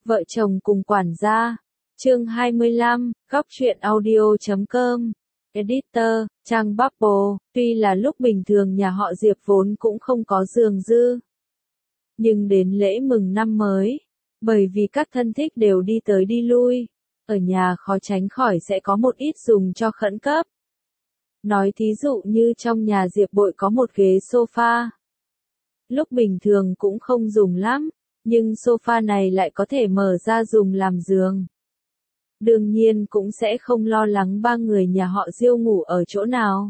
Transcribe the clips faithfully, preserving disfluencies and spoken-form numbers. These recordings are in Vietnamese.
Vợ chồng cùng quản gia. Chương hai mươi lăm, góc truyện audio chấm com. Editor, trang Bubble. Tuy là lúc bình thường nhà họ Diệp vốn cũng không có giường dư. Nhưng đến lễ mừng năm mới, bởi vì các thân thích đều đi tới đi lui, ở nhà khó tránh khỏi sẽ có một ít dùng cho khẩn cấp. Nói thí dụ như trong nhà Diệp Bội có một ghế sofa. Lúc bình thường cũng không dùng lắm, nhưng sofa này lại có thể mở ra dùng làm giường. Đương nhiên cũng sẽ không lo lắng ba người nhà họ Diêu ngủ ở chỗ nào.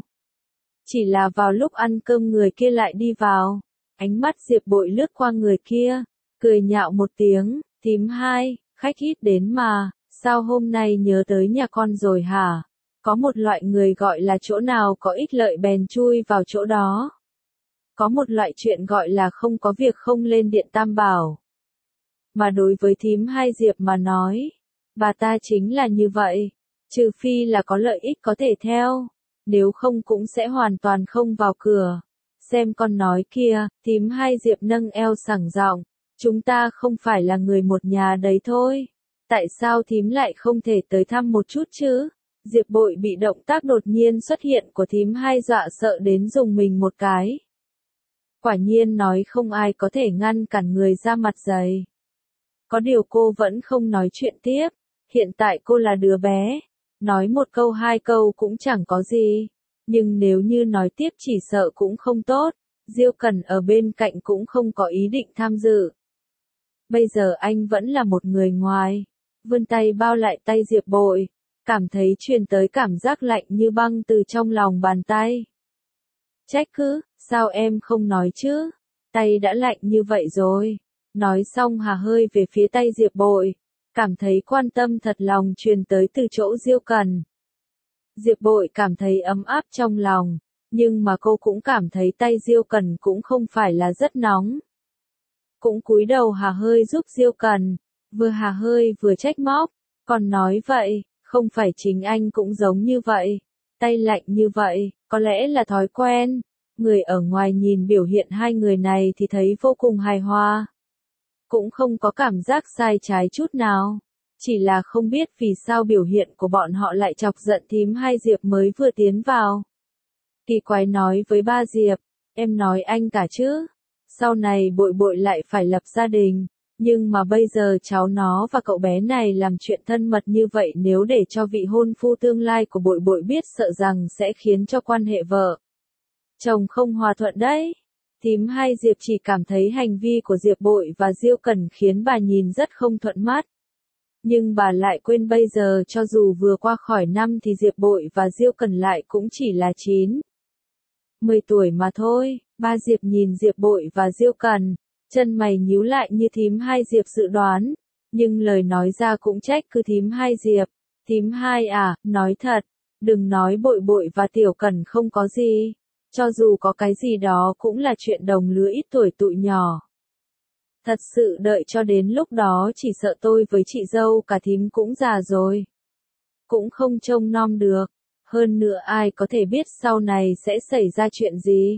Chỉ là vào lúc ăn cơm người kia lại đi vào, ánh mắt Diệp Bội lướt qua người kia, cười nhạo một tiếng, thím hai, khách ít đến mà, sao hôm nay nhớ tới nhà con rồi hả? Có một loại người gọi là chỗ nào có ích lợi bèn chui vào chỗ đó. Có một loại chuyện gọi là không có việc không lên điện tam bảo. Mà đối với thím hai Diệp mà nói, bà ta chính là như vậy, trừ phi là có lợi ích có thể theo, nếu không cũng sẽ hoàn toàn không vào cửa. Xem con nói kia, thím hai Diệp nâng eo sảng giọng, chúng ta không phải là người một nhà đấy thôi. Tại sao thím lại không thể tới thăm một chút chứ? Diệp Bội bị động tác đột nhiên xuất hiện của thím hai dọa sợ đến dùng mình một cái. Quả nhiên nói không ai có thể ngăn cản người ra mặt dày. Có điều cô vẫn không nói chuyện tiếp, hiện tại cô là đứa bé, nói một câu hai câu cũng chẳng có gì, nhưng nếu như nói tiếp chỉ sợ cũng không tốt, Diêu Cẩn ở bên cạnh cũng không có ý định tham dự. Bây giờ anh vẫn là một người ngoài, vươn tay bao lại tay Diệp Bội, cảm thấy truyền tới cảm giác lạnh như băng từ trong lòng bàn tay. Trách cứ, sao em không nói chứ, tay đã lạnh như vậy rồi. Nói xong hà hơi về phía tay Diệp Bội, cảm thấy quan tâm thật lòng truyền tới từ chỗ Diêu Cẩn. Diệp Bội cảm thấy ấm áp trong lòng, nhưng mà cô cũng cảm thấy tay Diêu Cẩn cũng không phải là rất nóng. Cũng cúi đầu hà hơi giúp Diêu Cẩn, vừa hà hơi vừa trách móc, còn nói vậy, không phải chính anh cũng giống như vậy, tay lạnh như vậy, có lẽ là thói quen. Người ở ngoài nhìn biểu hiện hai người này thì thấy vô cùng hài hòa. Cũng không có cảm giác sai trái chút nào. Chỉ là không biết vì sao biểu hiện của bọn họ lại chọc giận thím hai Diệp mới vừa tiến vào. Kỳ quái nói với ba Diệp, em nói anh cả chứ. Sau này Bội Bội lại phải lập gia đình. Nhưng mà bây giờ cháu nó và cậu bé này làm chuyện thân mật như vậy, nếu để cho vị hôn phu tương lai của Bội Bội biết sợ rằng sẽ khiến cho quan hệ vợ chồng không hòa thuận đấy. Thím hai Diệp chỉ cảm thấy hành vi của Diệp Bội và Diêu Cẩn khiến bà nhìn rất không thuận mắt. Nhưng bà lại quên bây giờ cho dù vừa qua khỏi năm thì Diệp Bội và Diêu Cẩn lại cũng chỉ là chín, mười tuổi mà thôi. Ba Diệp nhìn Diệp Bội và Diêu Cẩn, chân mày nhíu lại như thím hai Diệp dự đoán, nhưng lời nói ra cũng trách cứ thím hai Diệp. Thím hai à, nói thật, đừng nói Bội Bội và Tiểu Cẩn không có gì. Cho dù có cái gì đó cũng là chuyện đồng lứa ít tuổi tụi nhỏ. Thật sự đợi cho đến lúc đó chỉ sợ tôi với chị dâu cả thím cũng già rồi. Cũng không trông nom được. Hơn nữa ai có thể biết sau này sẽ xảy ra chuyện gì.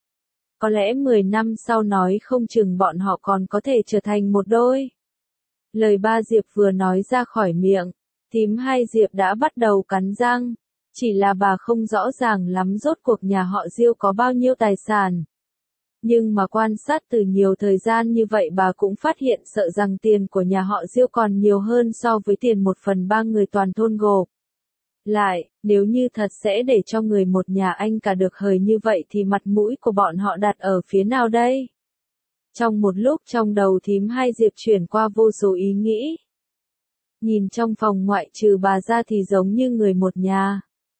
Có lẽ mười năm sau nói không chừng bọn họ còn có thể trở thành một đôi. Lời ba Diệp vừa nói ra khỏi miệng, thím hai Diệp đã bắt đầu cắn răng. Chỉ là bà không rõ ràng lắm rốt cuộc nhà họ Diêu có bao nhiêu tài sản. Nhưng mà quan sát từ nhiều thời gian như vậy bà cũng phát hiện sợ rằng tiền của nhà họ Diêu còn nhiều hơn so với tiền một phần ba người toàn thôn gộp. Lại, nếu như thật sẽ để cho người một nhà anh cả được hời như vậy thì mặt mũi của bọn họ đặt ở phía nào đây? Trong một lúc trong đầu thím hai Diệp chuyển qua vô số ý nghĩ. Nhìn trong phòng ngoại trừ bà ra thì giống như người một nhà.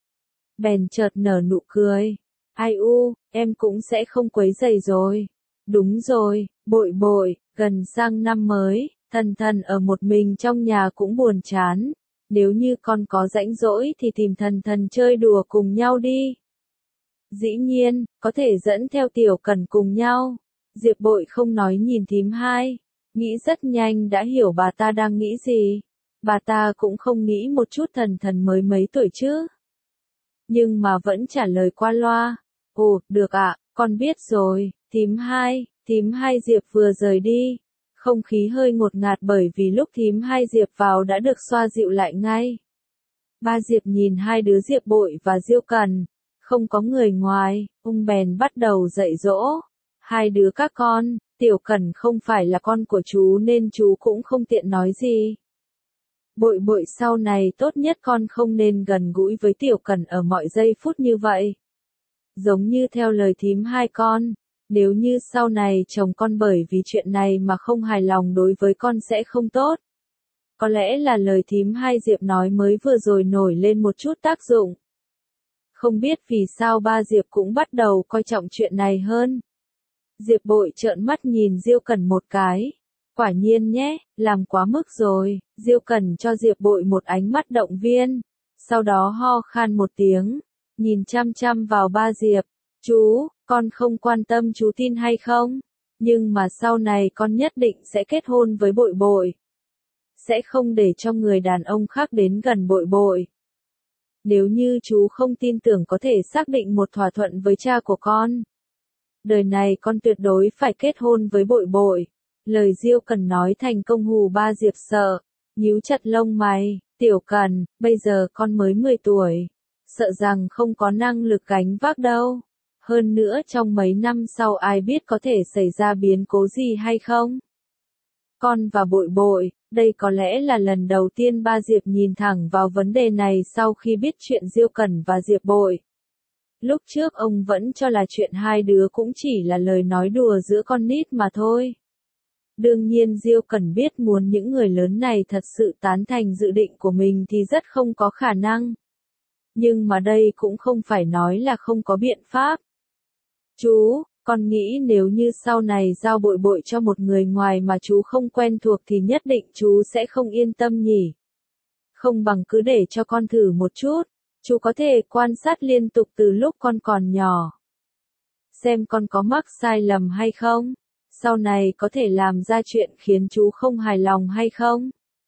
Bèn chợt nở nụ cười. Ai u, em cũng sẽ không quấy rầy rồi. Đúng rồi, Bội Bội, gần sang năm mới, Thần Thần ở một mình trong nhà cũng buồn chán. Nếu như con có rãnh rỗi thì tìm Thần Thần chơi đùa cùng nhau đi. Dĩ nhiên, có thể dẫn theo Tiểu Cẩn cùng nhau. Diệp Bội không nói nhìn thím hai, nghĩ rất nhanh đã hiểu bà ta đang nghĩ gì. Bà ta cũng không nghĩ một chút Thần Thần mới mấy tuổi chứ. Nhưng mà vẫn trả lời qua loa. Ồ, được ạ, con biết rồi, thím hai, thím hai Diệp vừa rời đi. Không khí hơi ngột ngạt bởi vì lúc thím hai Diệp vào đã được xoa dịu lại ngay. Ba Diệp nhìn hai đứa Diệp Bội và Diêu Cần, không có người ngoài, ông bèn bắt đầu dạy dỗ. Hai đứa các con, Tiểu Cần không phải là con của chú nên chú cũng không tiện nói gì. Bội Bội sau này tốt nhất con không nên gần gũi với Tiểu Cần ở mọi giây phút như vậy. Giống như theo lời thím hai con, nếu như sau này chồng con bởi vì chuyện này mà không hài lòng đối với con sẽ không tốt. Có lẽ là lời thím hai Diệp nói mới vừa rồi nổi lên một chút tác dụng. Không biết vì sao ba Diệp cũng bắt đầu coi trọng chuyện này hơn. Diệp Bội trợn mắt nhìn Diêu Cần một cái. Quả nhiên nhé, làm quá mức rồi. Diêu Cần cho Diệp Bội một ánh mắt động viên. Sau đó ho khan một tiếng. Nhìn chăm chăm vào ba Diệp. Chú, con không quan tâm chú tin hay không? Nhưng mà sau này con nhất định sẽ kết hôn với Bội Bội. Sẽ không để cho người đàn ông khác đến gần Bội Bội. Nếu như chú không tin tưởng có thể xác định một thỏa thuận với cha của con. Đời này con tuyệt đối phải kết hôn với Bội Bội. Lời Diêu Cần nói thành công hù ba Diệp sợ. Nhíu chặt lông mày, Tiểu Cần, bây giờ con mới mười tuổi. Sợ rằng không có năng lực gánh vác đâu. Hơn nữa trong mấy năm sau ai biết có thể xảy ra biến cố gì hay không? Con và Bội Bội, đây có lẽ là lần đầu tiên ba Diệp nhìn thẳng vào vấn đề này sau khi biết chuyện Diêu Cần và Diệp Bội. Lúc trước ông vẫn cho là chuyện hai đứa cũng chỉ là lời nói đùa giữa con nít mà thôi. Đương nhiên Diêu Cần biết muốn những người lớn này thật sự tán thành dự định của mình thì rất không có khả năng. Nhưng mà đây cũng không phải nói là không có biện pháp. Chú, con nghĩ nếu như sau này giao Bội Bội cho một người ngoài mà chú không quen thuộc thì nhất định chú sẽ không yên tâm nhỉ. Không bằng cứ để cho con thử một chút, chú có thể quan sát liên tục từ lúc con còn nhỏ. Xem con có mắc sai lầm hay không, sau này có thể làm ra chuyện khiến chú không hài lòng hay không.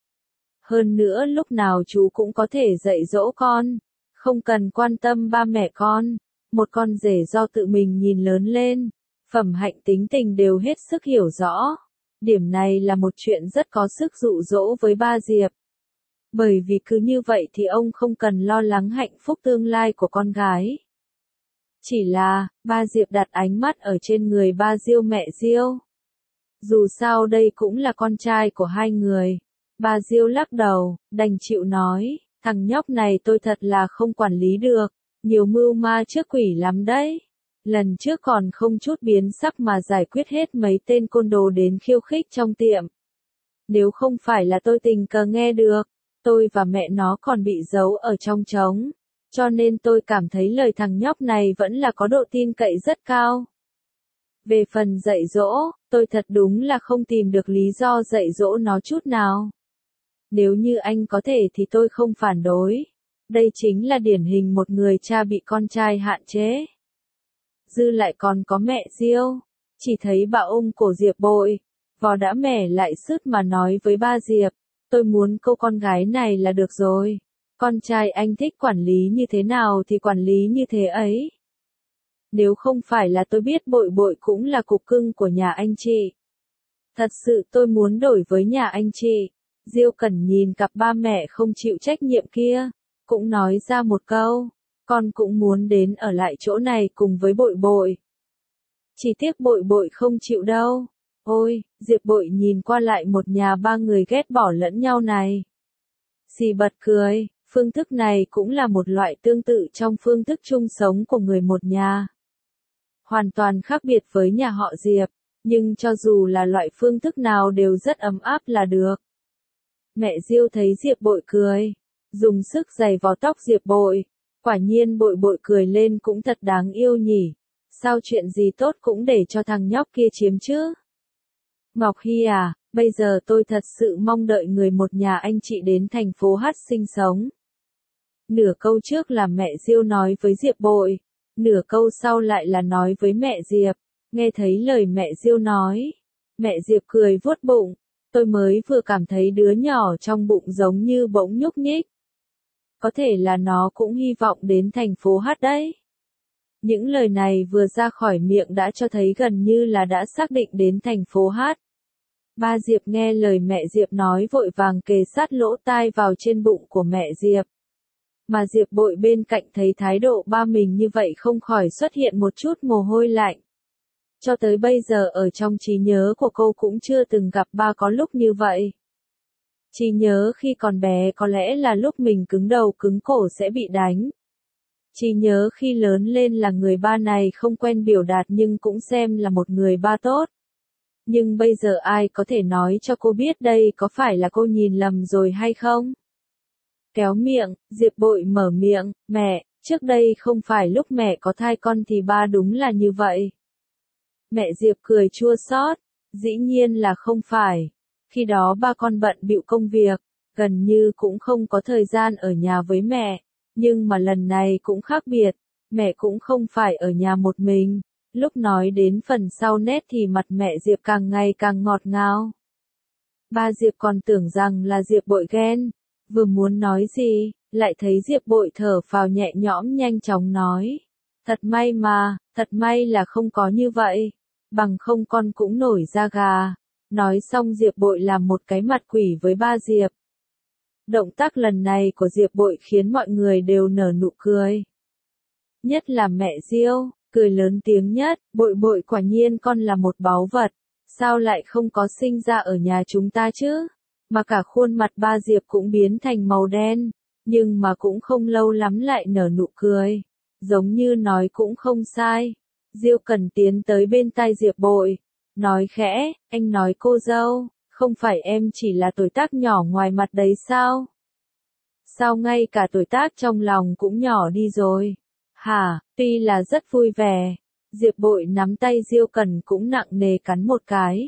Hơn nữa lúc nào chú cũng có thể dạy dỗ con, không cần quan tâm ba mẹ con. Một con rể do tự mình nhìn lớn lên, phẩm hạnh tính tình đều hết sức hiểu rõ. Điểm này là một chuyện rất có sức dụ dỗ với ba Diệp. Bởi vì cứ như vậy thì ông không cần lo lắng hạnh phúc tương lai của con gái. Chỉ là, ba Diệp đặt ánh mắt ở trên người ba Diêu mẹ Diêu. Dù sao đây cũng là con trai của hai người. Ba Diêu lắc đầu, đành chịu nói, thằng nhóc này tôi thật là không quản lý được. Nhiều mưu ma trước quỷ lắm đấy. Lần trước còn không chút biến sắc mà giải quyết hết mấy tên côn đồ đến khiêu khích trong tiệm. Nếu không phải là tôi tình cờ nghe được, tôi và mẹ nó còn bị giấu ở trong trống. Cho nên tôi cảm thấy lời thằng nhóc này vẫn là có độ tin cậy rất cao. Về phần dạy dỗ, tôi thật đúng là không tìm được lý do dạy dỗ nó chút nào. Nếu như anh có thể thì tôi không phản đối. Đây chính là điển hình một người cha bị con trai hạn chế. Dư lại còn có mẹ Diêu, chỉ thấy bà ôm cổ Diệp Bội, vò đã mẻ lại sứt mà nói với ba Diệp, tôi muốn cô con gái này là được rồi. Con trai anh thích quản lý như thế nào thì quản lý như thế ấy. Nếu không phải là tôi biết Bội Bội cũng là cục cưng của nhà anh chị. Thật sự tôi muốn đổi với nhà anh chị. Diêu Cần nhìn cặp ba mẹ không chịu trách nhiệm kia. Cũng nói ra một câu, con cũng muốn đến ở lại chỗ này cùng với Bội Bội. Chỉ tiếc Bội Bội không chịu đâu. Ôi, Diệp Bội nhìn qua lại một nhà ba người ghét bỏ lẫn nhau này. Xì bật cười, phương thức này cũng là một loại tương tự trong phương thức chung sống của người một nhà. Hoàn toàn khác biệt với nhà họ Diệp, nhưng cho dù là loại phương thức nào đều rất ấm áp là được. Mẹ Diêu thấy Diệp Bội cười. Dùng sức giày vò tóc Diệp Bội. Quả nhiên Bội Bội cười lên cũng thật đáng yêu nhỉ. Sao chuyện gì tốt cũng để cho thằng nhóc kia chiếm chứ? Ngọc Hy à, bây giờ tôi thật sự mong đợi người một nhà anh chị đến thành phố Hát sinh sống. Nửa câu trước là mẹ Diêu nói với Diệp Bội. Nửa câu sau lại là nói với mẹ Diệp. Nghe thấy lời mẹ Diêu nói. Mẹ Diệp cười vuốt bụng. Tôi mới vừa cảm thấy đứa nhỏ trong bụng giống như bỗng nhúc nhích. Có thể là nó cũng hy vọng đến thành phố Hát đấy. Những lời này vừa ra khỏi miệng đã cho thấy gần như là đã xác định đến thành phố Hát. Ba Diệp nghe lời mẹ Diệp nói vội vàng kề sát lỗ tai vào trên bụng của mẹ Diệp. Mà Diệp Bội bên cạnh thấy thái độ ba mình như vậy không khỏi xuất hiện một chút mồ hôi lạnh. Cho tới bây giờ ở trong trí nhớ của cô cũng chưa từng gặp ba có lúc như vậy. Trí nhớ khi còn bé có lẽ là lúc mình cứng đầu cứng cổ sẽ bị đánh. Trí nhớ khi lớn lên là người ba này không quen biểu đạt nhưng cũng xem là một người ba tốt. Nhưng bây giờ ai có thể nói cho cô biết đây có phải là cô nhìn lầm rồi hay không? Kéo miệng, Diệp Bội mở miệng, mẹ, trước đây không phải lúc mẹ có thai con thì ba đúng là như vậy. Mẹ Diệp cười chua xót, dĩ nhiên là không phải. Khi đó ba con bận bịu công việc, gần như cũng không có thời gian ở nhà với mẹ. Nhưng mà lần này cũng khác biệt, mẹ cũng không phải ở nhà một mình. Lúc nói đến phần sau nét thì mặt mẹ Diệp càng ngày càng ngọt ngào. Ba Diệp còn tưởng rằng là Diệp Bội ghen, vừa muốn nói gì, lại thấy Diệp Bội thở phào nhẹ nhõm nhanh chóng nói. Thật may mà, thật may là không có như vậy, bằng không con cũng nổi da gà. Nói xong Diệp Bội làm một cái mặt quỷ với ba Diệp. Động tác lần này của Diệp Bội khiến mọi người đều nở nụ cười. Nhất là mẹ Diêu, cười lớn tiếng nhất, Bội Bội quả nhiên con là một báu vật, sao lại không có sinh ra ở nhà chúng ta chứ? Mà cả khuôn mặt ba Diệp cũng biến thành màu đen, nhưng mà cũng không lâu lắm lại nở nụ cười, giống như nói cũng không sai. Diêu Cần tiến tới bên tai Diệp Bội, nói khẽ, anh nói cô dâu, không phải em chỉ là tuổi tác nhỏ ngoài mặt đấy sao? Sao ngay cả tuổi tác trong lòng cũng nhỏ đi rồi? Hả, tuy là rất vui vẻ, Diệp Bội nắm tay Diêu Cần cũng nặng nề cắn một cái.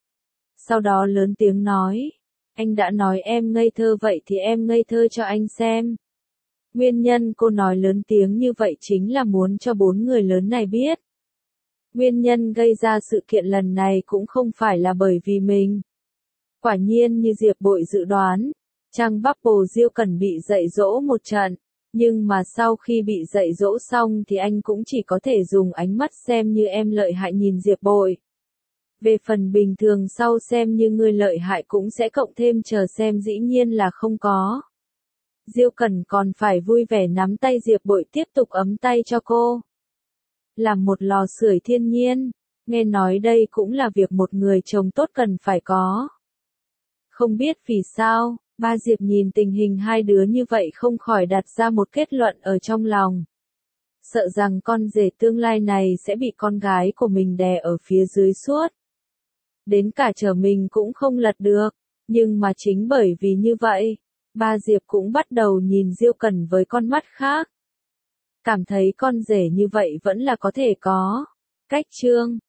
Sau đó lớn tiếng nói, anh đã nói em ngây thơ vậy thì em ngây thơ cho anh xem. Nguyên nhân cô nói lớn tiếng như vậy chính là muốn cho bốn người lớn này biết. Nguyên nhân gây ra sự kiện lần này cũng không phải là bởi vì mình. Quả nhiên như Diệp Bội dự đoán, Trang Bắc Bồ Diêu Cần bị dạy dỗ một trận, nhưng mà sau khi bị dạy dỗ xong thì anh cũng chỉ có thể dùng ánh mắt xem như em lợi hại nhìn Diệp Bội. Về phần bình thường sau xem như người lợi hại cũng sẽ cộng thêm chờ xem dĩ nhiên là không có. Diêu Cần còn phải vui vẻ nắm tay Diệp Bội tiếp tục ấm tay cho cô. Làm một lò sưởi thiên nhiên, nghe nói đây cũng là việc một người chồng tốt cần phải có. Không biết vì sao, ba Diệp nhìn tình hình hai đứa như vậy không khỏi đặt ra một kết luận ở trong lòng. Sợ rằng con rể tương lai này sẽ bị con gái của mình đè ở phía dưới suốt. Đến cả trở mình cũng không lật được, nhưng mà chính bởi vì như vậy, ba Diệp cũng bắt đầu nhìn Diêu Cần với con mắt khác. Cảm thấy con rể như vậy vẫn là có thể có. Cách chương